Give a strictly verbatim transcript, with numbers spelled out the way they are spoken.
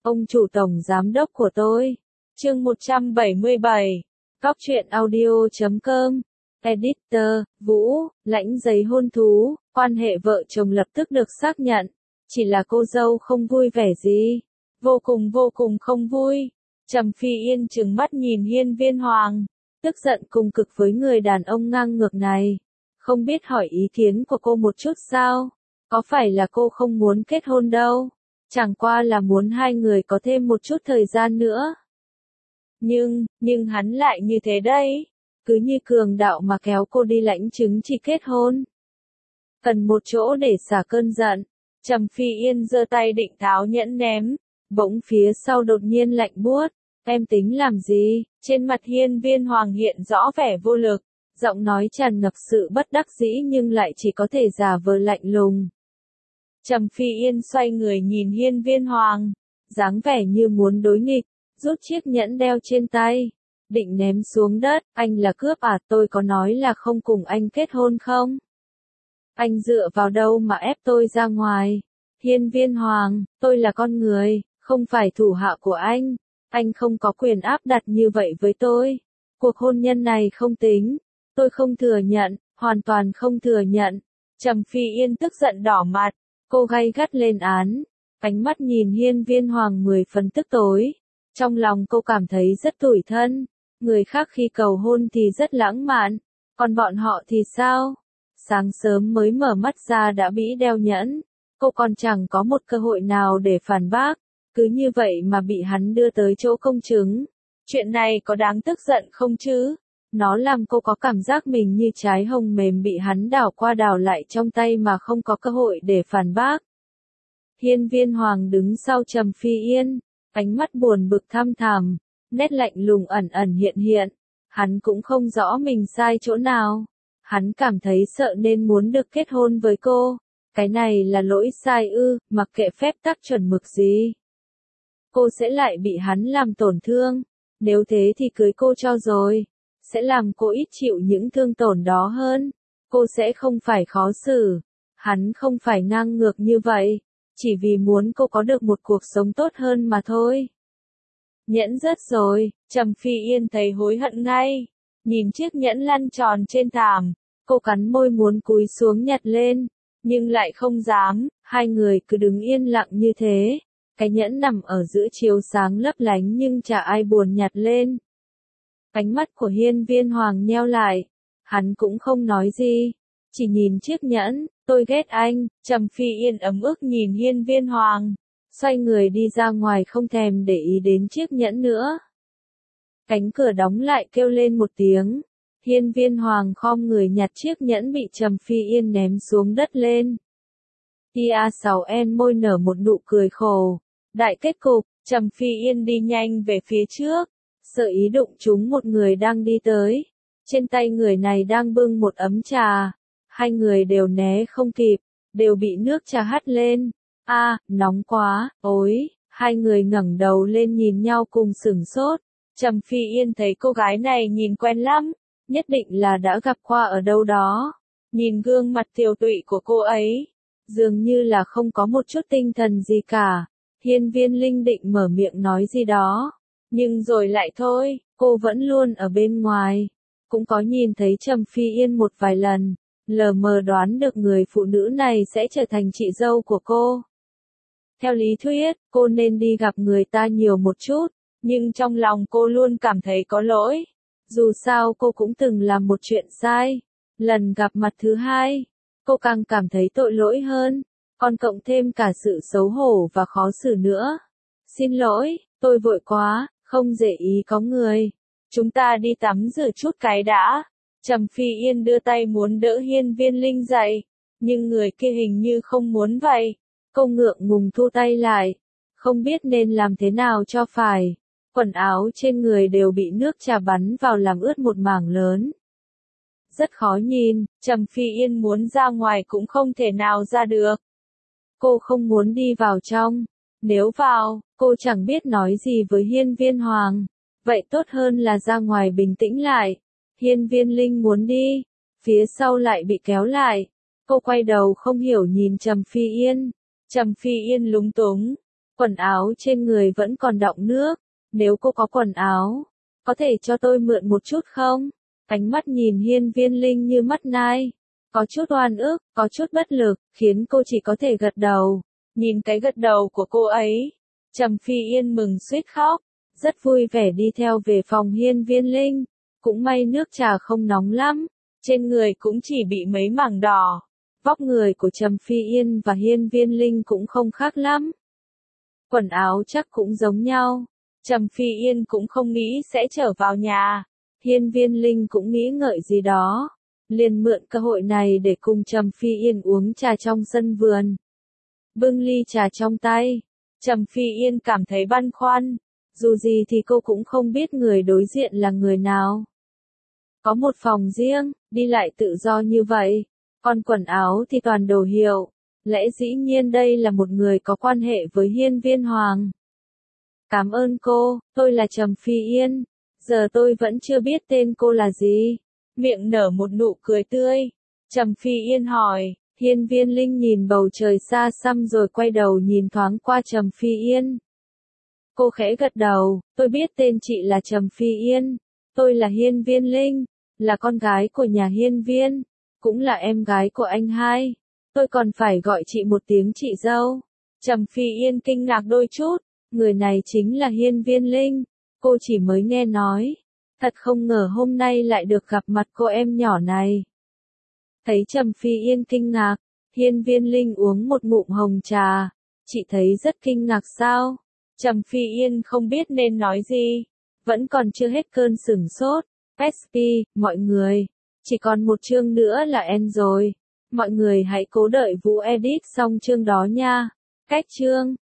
Ông chủ tổng giám đốc của tôi. Chương một trăm bảy mươi bảy. Cóc truyện audio chấm com. Editor, Vũ, lãnh giấy hôn thú, quan hệ vợ chồng lập tức được xác nhận. Chỉ là cô dâu không vui vẻ gì. Vô cùng vô cùng không vui. Trầm Phi Yên trừng mắt nhìn Hiên Viên Hoàng. Tức giận cùng cực với người đàn ông ngang ngược này. Không biết hỏi ý kiến của cô một chút sao? Có phải là cô không muốn kết hôn đâu? Chẳng qua là muốn hai người có thêm một chút thời gian nữa. Nhưng, nhưng hắn lại như thế đấy. Cứ như cường đạo mà kéo cô đi lãnh chứng chỉ kết hôn. Cần một chỗ để xả cơn giận. Trầm Phi Yên giơ tay định tháo nhẫn ném. Bỗng phía sau đột nhiên lạnh buốt. Em tính làm gì? Trên mặt Hiên Viên Hoàng hiện rõ vẻ vô lực. Giọng nói tràn ngập sự bất đắc dĩ nhưng lại chỉ có thể giả vờ lạnh lùng. Trầm Phi Yên xoay người nhìn Hiên Viên Hoàng, dáng vẻ như muốn đối nghịch, rút chiếc nhẫn đeo trên tay, định ném xuống đất. Anh là cướp à? Tôi có nói là không cùng anh kết hôn không? Anh dựa vào đâu mà ép tôi ra ngoài? Hiên Viên Hoàng, tôi là con người, không phải thủ hạ của anh. Anh không có quyền áp đặt như vậy với tôi. Cuộc hôn nhân này không tính. Tôi không thừa nhận, hoàn toàn không thừa nhận. Trầm Phi Yên tức giận đỏ mặt. Cô gay gắt lên án, ánh mắt nhìn Hiên Viên Hoàng mười phần tức tối. Trong lòng cô cảm thấy rất tủi thân, người khác khi cầu hôn thì rất lãng mạn, còn bọn họ thì sao? Sáng sớm mới mở mắt ra đã bị đeo nhẫn, cô còn chẳng có một cơ hội nào để phản bác, cứ như vậy mà bị hắn đưa tới chỗ công chứng. Chuyện này có đáng tức giận không chứ? Nó làm cô có cảm giác mình như trái hồng mềm bị hắn đảo qua đảo lại trong tay mà không có cơ hội để phản bác. Hiên Viên Hoàng đứng sau Trầm Phi Yên, ánh mắt buồn bực thăm thẳm, nét lạnh lùng ẩn ẩn hiện hiện. Hắn cũng không rõ mình sai chỗ nào. Hắn cảm thấy sợ nên muốn được kết hôn với cô. Cái này là lỗi sai ư? Mặc kệ phép tắc chuẩn mực gì, cô sẽ lại bị hắn làm tổn thương. Nếu thế thì cưới cô cho rồi. Sẽ làm cô ít chịu những thương tổn đó hơn. Cô sẽ không phải khó xử. Hắn không phải ngang ngược như vậy. Chỉ vì muốn cô có được một cuộc sống tốt hơn mà thôi. Nhẫn rớt rồi. Trầm Phi Yên thấy hối hận ngay. Nhìn chiếc nhẫn lăn tròn trên thảm. Cô cắn môi muốn cúi xuống nhặt lên. Nhưng lại không dám. Hai người cứ đứng yên lặng như thế. Cái nhẫn nằm ở giữa chiếu sáng lấp lánh nhưng chả ai buồn nhặt lên. Ánh mắt của Hiên Viên Hoàng nheo lại. Hắn cũng không nói gì. Chỉ nhìn chiếc nhẫn. Tôi ghét anh. Trầm Phi Yên ấm ức nhìn Hiên Viên Hoàng. Xoay người đi ra ngoài không thèm để ý đến chiếc nhẫn nữa. Cánh cửa đóng lại kêu lên một tiếng. Hiên Viên Hoàng khom người nhặt chiếc nhẫn bị Trầm Phi Yên ném xuống đất lên. i a sáu en môi nở một nụ cười khổ. Đại kết cục, Trầm Phi Yên đi nhanh về phía trước. Sợ ý đụng trúng một người đang đi tới. Trên tay người này đang bưng một ấm trà. Hai người đều né không kịp, đều bị nước trà hắt lên. A, à, nóng quá, ối, hai người ngẩng đầu lên nhìn nhau cùng sửng sốt. Trầm Phi Yên thấy cô gái này nhìn quen lắm, nhất định là đã gặp qua ở đâu đó. Nhìn gương mặt tiều tụy của cô ấy, dường như là không có một chút tinh thần gì cả. Hiên Viên Linh định mở miệng nói gì đó. Nhưng rồi lại thôi, cô vẫn luôn ở bên ngoài. Cũng có nhìn thấy Trầm Phi Yên một vài lần, lờ mờ đoán được người phụ nữ này sẽ trở thành chị dâu của cô. Theo lý thuyết, cô nên đi gặp người ta nhiều một chút, nhưng trong lòng cô luôn cảm thấy có lỗi. Dù sao cô cũng từng làm một chuyện sai. Lần gặp mặt thứ hai, cô càng cảm thấy tội lỗi hơn, còn cộng thêm cả sự xấu hổ và khó xử nữa. Xin lỗi, tôi vội quá, không để ý có người. Chúng ta đi tắm rửa chút cái đã. Trầm Phi Yên đưa tay muốn đỡ Hiên Viên Linh dậy, nhưng người kia hình như không muốn vậy. Cô ngượng ngùng thu tay lại, không biết nên làm thế nào cho phải. Quần áo trên người đều bị nước trà bắn vào làm ướt một mảng lớn. Rất khó nhìn, Trầm Phi Yên muốn ra ngoài cũng không thể nào ra được. Cô không muốn đi vào trong. Nếu vào, cô chẳng biết nói gì với Hiên Viên Hoàng. Vậy tốt hơn là ra ngoài bình tĩnh lại. Hiên Viên Linh muốn đi, phía sau lại bị kéo lại. Cô quay đầu không hiểu nhìn Trầm Phi Yên. Trầm Phi Yên lúng túng. Quần áo trên người vẫn còn đọng nước, nếu cô có quần áo, có thể cho tôi mượn một chút không? Ánh mắt nhìn Hiên Viên Linh như mắt nai, có chút oan ức, có chút bất lực, khiến cô chỉ có thể gật đầu. Nhìn cái gật đầu của cô ấy, Trầm Phi Yên mừng suýt khóc, rất vui vẻ đi theo về phòng Hiên Viên Linh. Cũng may nước trà không nóng lắm, trên người cũng chỉ bị mấy mảng đỏ. Vóc người của Trầm Phi Yên và Hiên Viên Linh cũng không khác lắm. Quần áo chắc cũng giống nhau. Trầm Phi Yên cũng không nghĩ sẽ trở vào nhà. Hiên Viên Linh cũng nghĩ ngợi gì đó, liền mượn cơ hội này để cùng Trầm Phi Yên uống trà trong sân vườn. Bưng ly trà trong tay, Trầm Phi Yên cảm thấy băn khoăn, dù gì thì cô cũng không biết người đối diện là người nào. Có một phòng riêng, đi lại tự do như vậy, còn quần áo thì toàn đồ hiệu, lẽ dĩ nhiên đây là một người có quan hệ với Hiên Viên Hoàng. Cảm ơn cô, tôi là Trầm Phi Yên, giờ tôi vẫn chưa biết tên cô là gì. Miệng nở một nụ cười tươi, Trầm Phi Yên hỏi. Hiên Viên Linh nhìn bầu trời xa xăm rồi quay đầu nhìn thoáng qua Trầm Phi Yên. Cô khẽ gật đầu, tôi biết tên chị là Trầm Phi Yên, tôi là Hiên Viên Linh, là con gái của nhà Hiên Viên, cũng là em gái của anh hai, tôi còn phải gọi chị một tiếng chị dâu. Trầm Phi Yên kinh ngạc đôi chút, người này chính là Hiên Viên Linh, cô chỉ mới nghe nói, thật không ngờ hôm nay lại được gặp mặt cô em nhỏ này. Thấy Trầm Phi Yên kinh ngạc, Hiên Viên Linh uống một ngụm hồng trà, chị thấy rất kinh ngạc sao? Trầm Phi Yên không biết nên nói gì, vẫn còn chưa hết cơn sửng sốt. ét pê, mọi người, chỉ còn một chương nữa là end rồi, mọi người hãy cố đợi Vũ edit xong chương đó nha. Cách chương